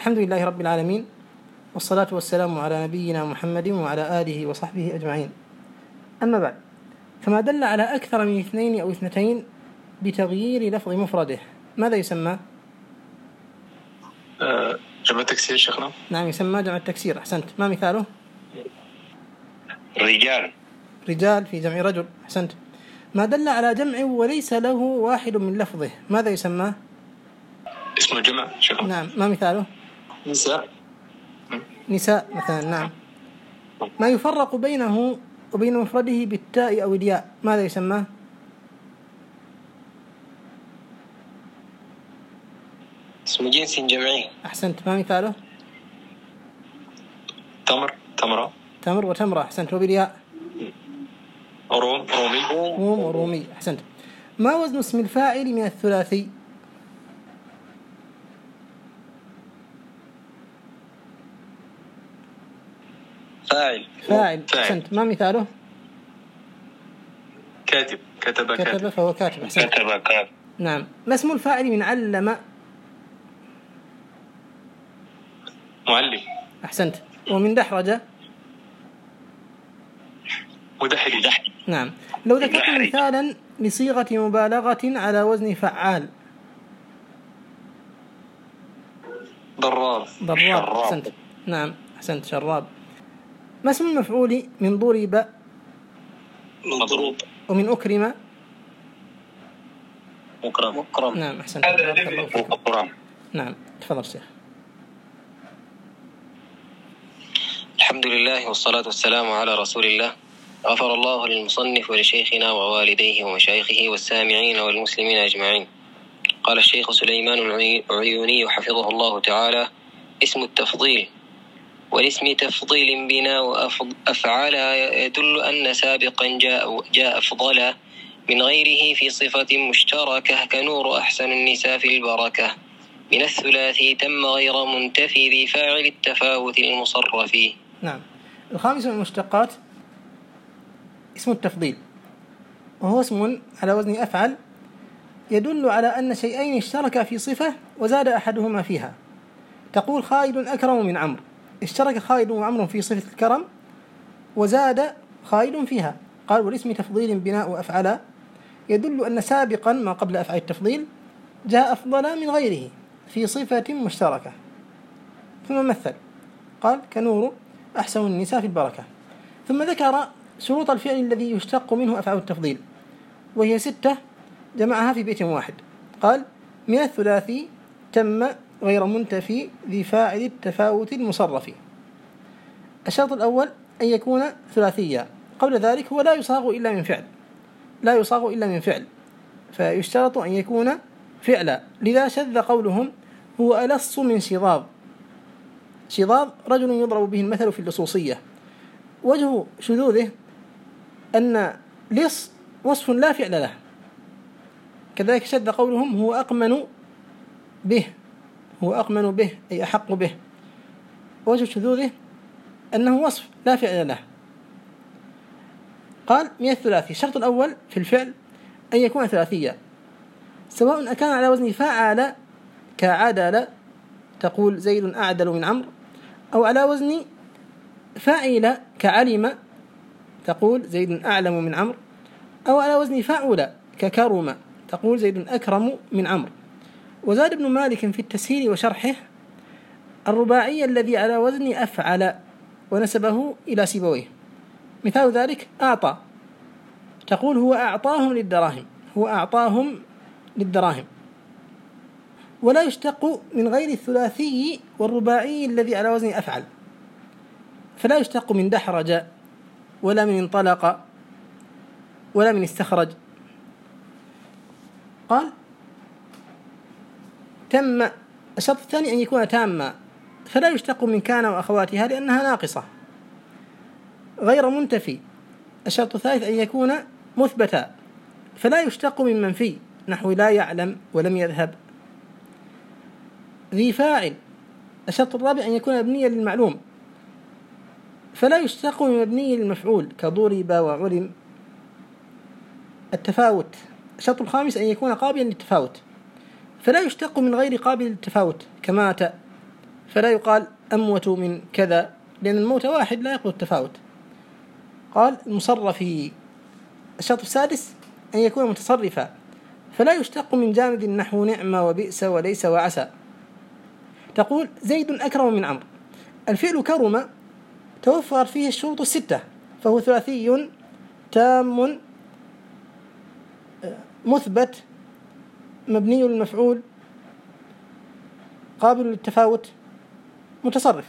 الحمد لله رب العالمين، والصلاة والسلام على نبينا محمد وعلى آله وصحبه أجمعين. أما بعد، فما دل على أكثر من اثنين أو اثنتين بتغيير لفظ مفرده ماذا يسمى؟ جمع التكسير شيخنا. نعم، يسمى جمع التكسير. أحسنت. ما مثاله؟ رجال في جمع رجل. أحسنت. ما دل على جمع وليس له واحد من لفظه ماذا يسمى؟ اسم الجمع شيخنا. نعم. ما مثاله؟ نساء مثلا. نعم. ما يفرق بينه وبين مفرده بالتاء أو الياء ماذا يسمى؟ اسم جنس جمعي. أحسنت. ما مثاله؟ تمر وتمرة. أحسنت. وبالياء؟ روم ورومي. أحسنت. ما وزن اسم الفاعل من الثلاثي؟ فاعل. أحسنت. ما مثاله؟ كتب فهو كاتب. أحسنت. نعم. ما اسم الفاعل من علم؟ معلم. أحسنت. ومن دحرج؟ مدحرج. نعم. لو ذكرت مثالا لصيغة مبالغة على وزن فعال؟ ضراب. أحسنت. نعم. أحسنت. شراب. ما اسم المفعول من ضرب؟ مضروب. ومن أكرم؟ مكرم. نعم. أحسنت. نعم. تفضل شيخ. الحمد لله والصلاة والسلام على رسول الله. غفر الله للمصنف ولشيخنا ووالديه ومشايخه والسامعين والمسلمين أجمعين. قال الشيخ سليمان العيوني حفظه الله تعالى: اسم التفضيل. والاسم تفضيل بناء أفعل يدل أن سابقا جاء أفضل من غيره في صفة مشتركة، كنور أحسن النساء في البركة. من الثلاثي تم غير منتفي ذي فاعل التفاوت المصرف. نعم. الخامس من المشتقات اسم التفضيل، وهو اسم على وزن أفعل يدل على أن شيئين اشتركا في صفة وزاد أحدهما فيها. تقول خالد أكرم من عمرو، اشترك خالد وعمرو في صفة الكرم وزاد خالد فيها. قال: والاسم تفضيل بناء أفعل يدل أن سابقا ما قبل أفعل التفضيل جاء أفضل من غيره في صفة مشتركة. ثم مثل قال: كنور أحسن النساء في البركة. ثم ذكر شروط الفعل الذي يشتق منه أفعال التفضيل، وهي 6 جمعها في بيت واحد. قال: من الثلاثي تم غير منتفي ذي فاعل التفاوت المصرف. الشرط الأول أن يكون ثلاثيا، قبل ذلك هو لا يصاغ إلا من فعل، فيشترط أن يكون فعلا. لذا شذ قولهم: هو ألص من شظاظ. شظاظ رجل يضرب به المثل في اللصوصية. وجه شذوذه أن لص وصف لا فعل له. كذلك شذ قولهم: هو أقمن به أي أحق به. وجه شذوذه أنه وصف لا فعل له. قال: من الثلاثي. الشرط الأول في الفعل أن يكون ثلاثيا، سواء أكان على وزن فاعل كعدل، تقول زيد أعدل من عمرو، أو على وزن فاعل كعلم، تقول زيد أعلم من عمرو، أو على وزن فاعل ككرم، تقول زيد أكرم من عمرو. وزاد ابن مالك في التسهيل وشرحه الرباعي الذي على وزن أفعل ونسبه إلى سيبويه. مثال ذلك أعطى، تقول هو أعطاهم للدراهم. ولا يشتق من غير الثلاثي والرباعي الذي على وزن أفعل، فلا يشتق من دحرج ولا من انطلق ولا من استخرج. قال: تم. الشرط الثاني أن يكون تاما، فلا يشتق من كان وأخواتها لأنها ناقصة. غير منتفي. الشرط الثالث أن يكون مثبتا، فلا يشتق من منفي، نحو لا يعلم ولم يذهب. ذي فاعل. الشرط الرابع أن يكون مبنيا للمعلوم، فلا يشتق من مبني للمفعول كضرب وعلم. التفاوت. الشرط الخامس أن يكون قابلا للتفاوت، فلا يشتق من غير قابل للتفاوت كمات، فلا يقال أموت من كذا، لأن الموت واحد لا يقبل التفاوت. قال المصرف في الشرط السادس أن يكون متصرفا، فلا يشتق من جامد نحو نعم وبئس وليس وعسى. تقول زيد أكرم من عمرو، الفعل كرم توفر فيه الشروط الستة، فهو ثلاثي تام مثبت مبني للمفعول قابل للتفاوت متصرف.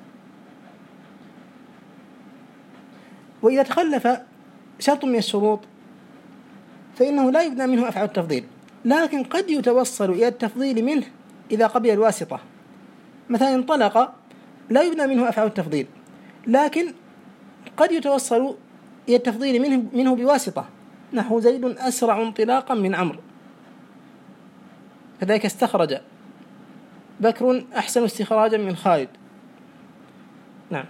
وإذا تخلف شرط من الشروط فإنه لا يبنى منه أفعال التفضيل، لكن قد يتوصل إلى التفضيل منه إذا قبل الواسطة. مثلا انطلق لا يبنى منه أفعال التفضيل، لكن قد يتوصل إلى التفضيل منه بواسطة، نحو زيد أسرع انطلاقا من عمرو. كذلك استخرج بكر أحسن استخراجا من خالد. نعم.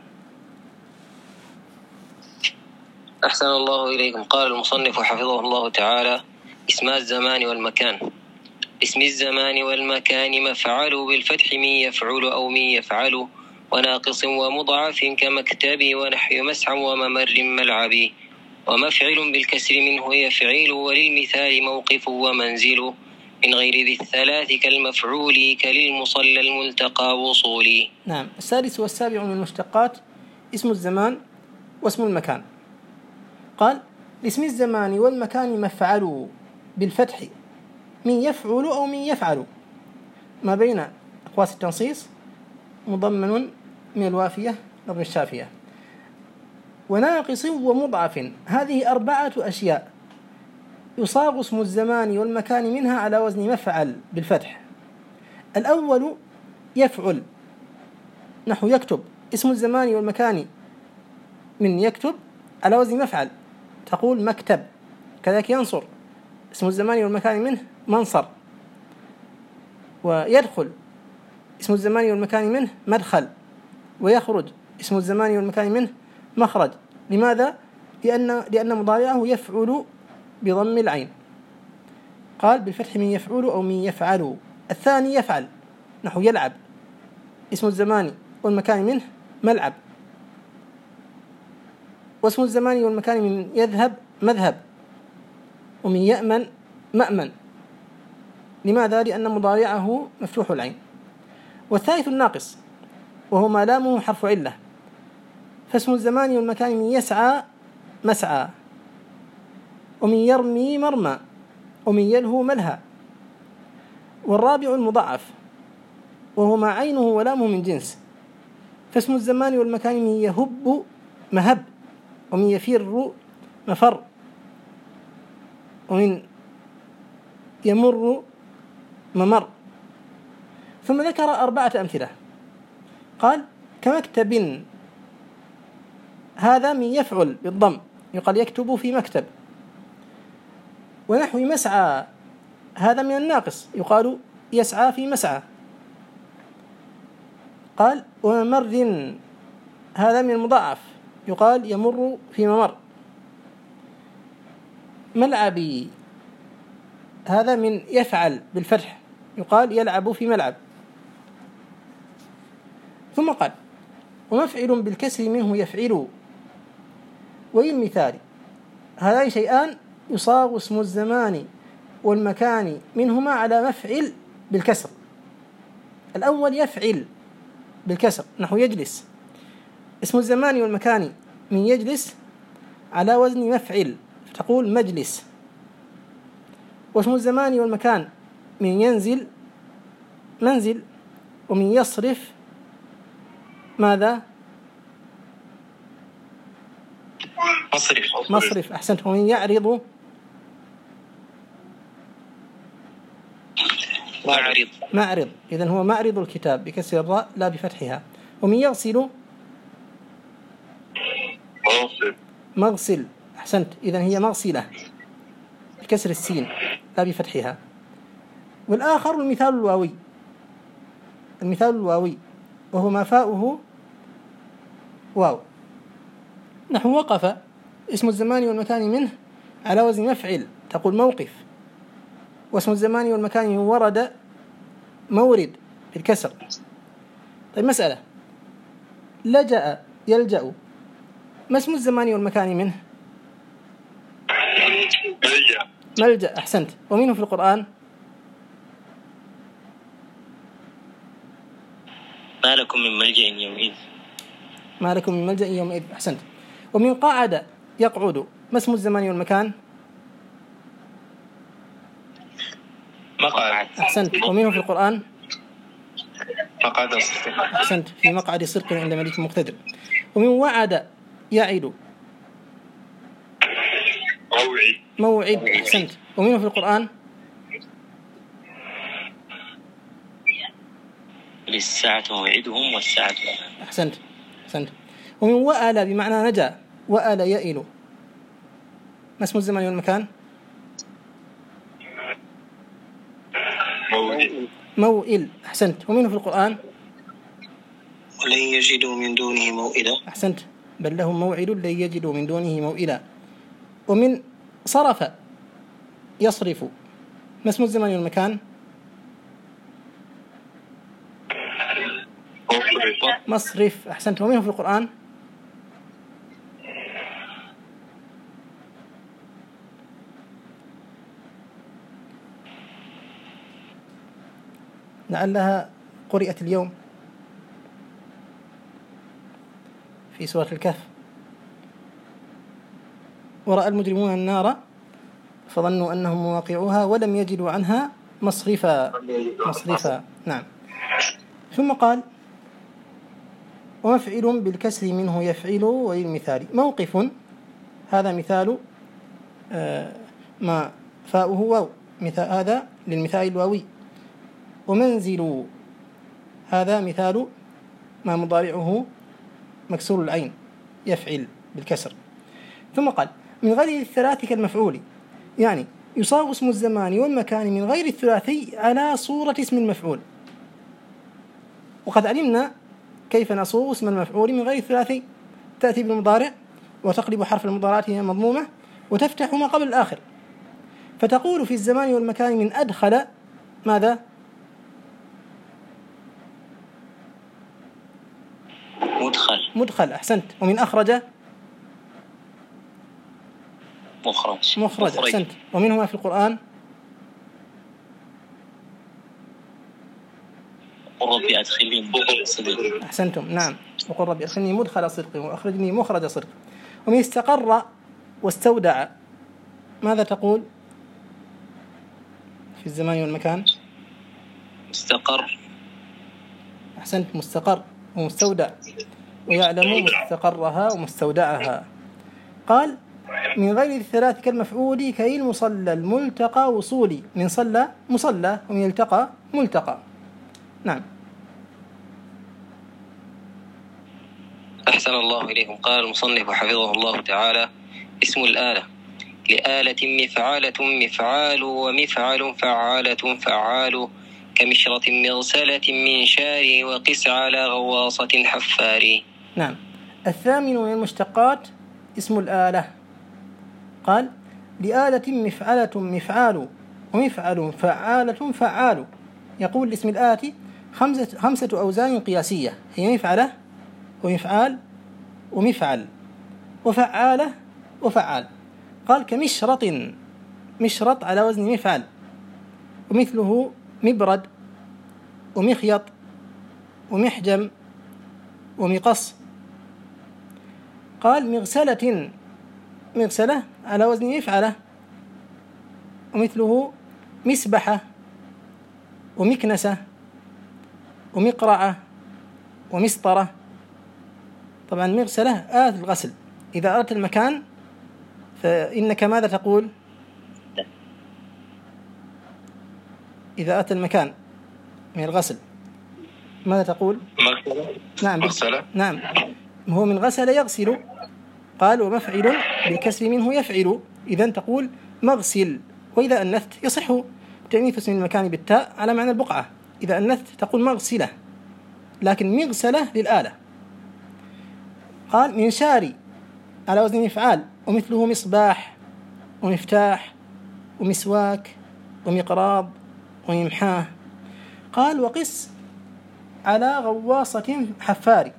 أحسن الله إليكم. قال المصنف حفظه الله تعالى: اسما الزمان والمكان. اسم الزمان والمكان مفعل بالفتح من يفعل أو من يفعل، وناقص ومضعف كمكتب ونحو مسعى وممر ملعبي، ومفعل بالكسر منه يفعل، وللمثال موقف ومنزل، من غير ذي الثلاث كالمفعول كللمصلى الملتقى وصولي. نعم. السادس والسابع من المشتقات اسم الزمان واسم المكان. قال لاسم الزمان والمكان مفعل بالفتح من يفعل أو من يفعل، ما بين أقواس التنصيص مضمن من الوافية لابن الشافية. وناقص ومضعف، هذه أربعة أشياء يصاغ اسم الزمان والمكان منها على وزن مفعل بالفتح. الأول يفعل، نحو يكتب، اسم الزمان والمكان من يكتب على وزن مفعل، تقول مكتب. كذلك ينصر، اسم الزمان والمكان منه منصر. ويدخل، اسم الزمان والمكان منه مدخل. ويخرج، اسم الزمان والمكان منه مخرج. لماذا؟ لأن مضارعه يفعل بضم العين. قال بالفتح من يفعل أو من يفعل. الثاني يفعل، نحو يلعب، اسم الزمان والمكان منه ملعب. واسم الزمان والمكان من يذهب مذهب، ومن يأمن مأمن. لماذا؟ لأن مضارعه مفتوح العين. والثالث الناقص، وهو ما لامه حرف علة، فاسم الزمان والمكان من يسعى مسعى، ومن يرمي مرمى، ومن يلهو ملهى. والرابع المضاعف، وهو ما عينه ولامه من جنس، فاسم الزمان والمكان من يهب مهب، ومن يفر مفر، ومن يمر ممر. ثم ذكر 4 أمثلة. قال كمكتب، هذا من يفعل بالضم، يقال يكتب في مكتب. ونحو مسعى، هذا من الناقص، يقال يسعى في مسعى. قال وممر، هذا من المضاعف، يقال يمر في ممر. ملعبي، هذا من يفعل بالفتح، يقال يلعب في ملعب. ثم قال ومفعل بالكسر منه يفعل. والمثال، هذان شيئان يصاغ اسم الزمان والمكان منهما على مفعل بالكسر. الأول يفعل بالكسر، نحو يجلس، اسم الزمان والمكان من يجلس على وزن مفعل، فتقول مجلس. واسم الزمان والمكان من ينزل منزل، ومن يصرف ماذا؟ مصرف. أحسنت. ومن يعرض معرض. إذن هو معرض الكتاب بكسر الراء لا بفتحها. ومن يغسل مغسل. أحسنت. إذن هي مغسلة بكسر السين لا بفتحها. والآخر المثال الواوي، وهو ما فاؤه واو، نحو وقف، اسم الزمان والمكان منه على وزن مفعل، تقول موقف. واسم الزمان والمكان ورد مورد بالكسر. طيب مسألة، لجأ يلجأ، ما اسم الزمان والمكان منه؟ ملجأ. أحسنت. ومنه في القرآن؟ ما لكم من ملجأ يومئذ. ما لكم من ملجأ يومئذ. أحسنت. ومن قعد يقعد، ما اسم الزمان والمكان؟ مقعد. أحسنت. ومنه في القرآن؟ مقعد الصدق. أحسنت، في مقعد صدق عند ملك مقتدر. ومن وعد يعد؟ موعد. أحسنت. ومنه في القرآن؟ للساعة موعدهم والساعة. أحسنت. أحسنت. ومن وأل بمعنى نجا، وأل يئل، ما اسم الزمان والمكان؟ موئل. أحسنت. ومنه في القرآن؟ ولن يجدوا من دونه موئلا. أحسنت، بل لهم موعد لن يجدوا من دونه موئلا. ومن صرف يصرف، ما اسم الزمان والمكان؟ مصرف. أحسنت. ومنه في القرآن؟ لعلها قرئت اليوم في سورة الكهف: ورأى المجرمون النار فظنوا أنهم مواقعوها ولم يجدوا عنها مصرفا. نعم. ثم قال: ومفعل بالكسر منه يفعل وللمثال. موقف، هذا مثال ما فاؤه واو، هذا للمثال الواوي. ومنزل، هذا مثال ما مضارعه مكسور العين، يفعل بالكسر. ثم قال: من غير الثلاث كالمفعول، يعني يصاغ اسم الزمان والمكان من غير الثلاثي على صورة اسم المفعول. وقد علمنا كيف نصوغ اسم المفعول من غير الثلاثي: تأتي بالمضارع وتقلب حرف المضارعة مضمومة وتفتح ما قبل الآخر، فتقول في الزمان والمكان من أدخل ماذا؟ مدخل. أحسنت. ومن أخرج؟ مخرج. أحسنت. ومنهما في القرآن؟ وقل رب أدخلني مدخل صدق. أحسنتم. نعم. وقل رب أدخلني مدخل صدق وأخرجني مخرج صدق. ومن استقر واستودع، ماذا تقول في الزمان والمكان؟ مستقر. أحسنت. مستقر ومستودع، ويعلم مستقرها ومستودعها. قال: من غير الثلاث كالمفعول كي المصلى الملتقى وصولي. من صلى مصلى، ومن التقى ملتقى. نعم. أحسن الله إليكم. قال المصنف حفظه الله تعالى: اسم الآلة لآلة مفعالة مفعال، ومفعل فعالة فعال، كمشرة مغسلة منشار، وقس على غواصة حفار. نعم. الثامن من المشتقات اسم الآلة. قال: لآلة مفعلة مفعال، ومفعل فعالة فعال. يقول لاسم الآلة خمسة أوزان قياسية، هي مفعلة ومفعال ومفعل وفعالة وفعال. قال: كمشرط، مشرط على وزن مفعل، ومثله مبرد ومخيط ومحجم ومقص. قال: مغسلة، مغسلة على وزن مفعلة، ومثله مسبحة ومكنسة ومقرعة ومسطرة. طبعا مغسلة آلة الغسل. إذا أردت المكان فإنك ماذا تقول؟ إذا أتى المكان من الغسل ماذا تقول؟ نعم. نعم، هو من غسل يغسل. قال: ومفعل بالكسر منه يفعل، إذن تقول مغسل. وإذا أنثت يصح تأنيث اسم المكان بالتاء على معنى البقعة، إذا أنثت تقول مغسلة، لكن مغسلة للآلة. قال: منشاري على وزن مفعال، ومثله مصباح ومفتاح ومسواك ومقراض وممحاه. قال: وقس على غواصة حفاري.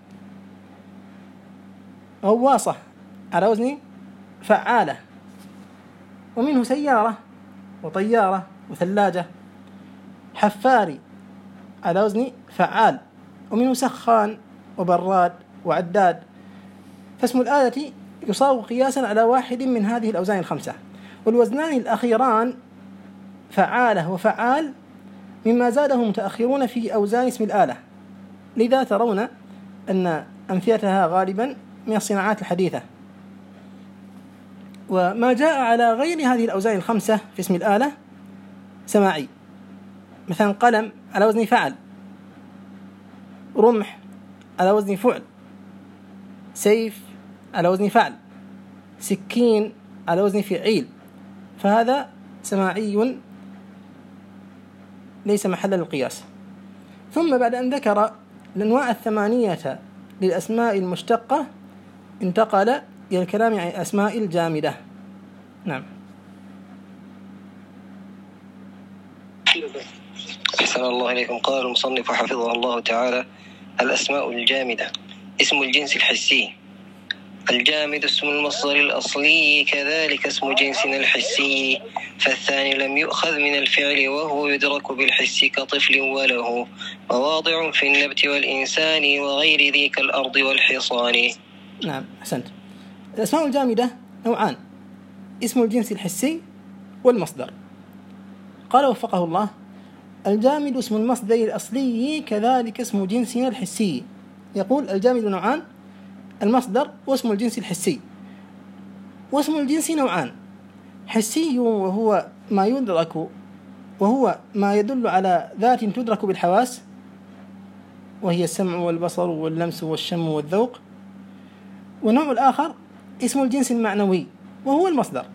غواصة على وزن فعالة. ومنه سيارة وطيارة وثلاجة. حفاري على وزن فعال. ومنه سخان وبراد وعداد. فاسم الآلة يصاغ قياسا على واحد من هذه الأوزان الخمسة. والوزنان الأخيران فعالة وفعال مما زاده متأخرون في أوزان اسم الآلة، لذا ترون أن أمثلتها غالبا من الصناعات الحديثة. وما جاء على غير هذه الأوزان الخمسة في اسم الآلة سماعي، مثلا قلم على وزن فعل، رمح على وزن فعل، سيف على وزن فعل، سكين على وزن فعيل، فهذا سماعي ليس محلا للقياس. ثم بعد أن ذكر الأنواع الثمانية للأسماء المشتقة انتقل إلى الكلام عن الأسماء الجامدة. نعم. أحسن الله إليكم. قال المصنف حفظه الله تعالى: الأسماء الجامدة اسم الجنس الحسي. الجامد اسم المصدر الأصلي، كذلك اسم جنسنا الحسي، فالثاني لم يؤخذ من الفعل وهو يدرك بالحس كطفل وله مواضع في النبت والإنسان وغير ذي كالأرض والحصان. نعم أحسنت. الأسماء الجامدة نوعان: اسم الجنس الحسي والمصدر. قال وفقه الله: الجامد اسم المصدر الأصلي، كذلك اسم جنسنا الحسي. يقول الجامد نوعان: المصدر واسم الجنس الحسي. واسم الجنس نوعان: حسي وهو ما يدرك، وهو ما يدل على ذات تدرك بالحواس، وهي السمع والبصر واللمس والشم والذوق. والنوع الآخر اسم الجنس المعنوي وهو المصدر.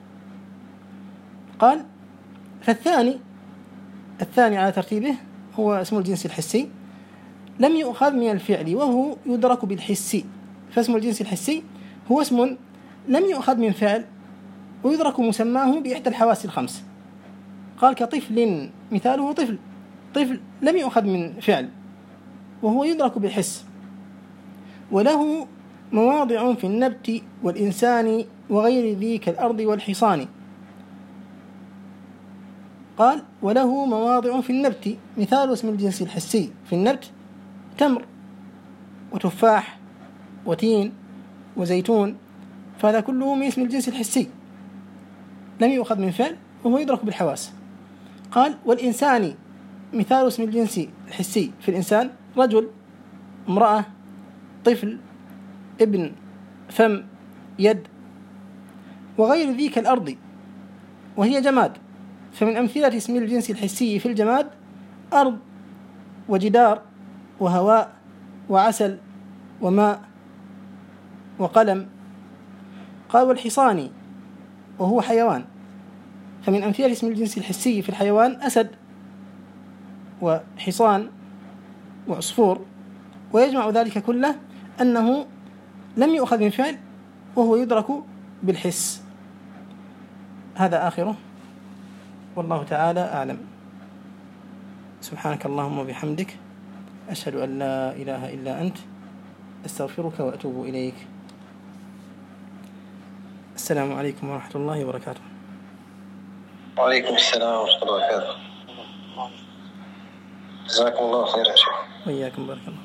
قال: فالثاني على ترتيبه هو اسم الجنس الحسي، لم يؤخذ من الفعل وهو يدرك بالحس. فاسم الجنس الحسي هو اسم لم يؤخذ من فعل ويدرك مسماه بإحدى الحواس الخمس. قال: كطفل، مثاله طفل لم يؤخذ من فعل وهو يدرك بالحس. وله مواضع في النبت والإنسان وغير ذي كالأرض والحصان. قال: وله مواضع في النبت، مثال اسم الجنس الحسي في النبت تمر وتفاح وتين وزيتون، فهذا كله من اسم الجنس الحسي لم يؤخذ من فعل وهو يدرك بالحواس. قال: والإنسان مثال اسم الجنس الحسي في الإنسان رجل، امرأة، طفل، ابن، فم، يد، وغير ذيك الأرض وهي جماد. فمن أمثلة اسم الجنس الحسي في الجماد أرض وجدار وهواء وعسل وماء وقلم. قال: والحصان وهو حيوان. فمن أمثلة اسم الجنس الحسي في الحيوان أسد وحصان وعصفور. ويجمع ذلك كله أنه لم يؤخذ من فعل وهو يدرك بالحس. هذا آخره، والله تعالى أعلم. سبحانك اللهم وبحمدك، أشهد أن لا إله إلا أنت، أستغفرك وأتوب إليك. السلام عليكم ورحمة الله وبركاته. وعليكم السلام ورحمة الله وبركاته. جزاكم الله خيرا شيخ. وإياكم، بارك الله.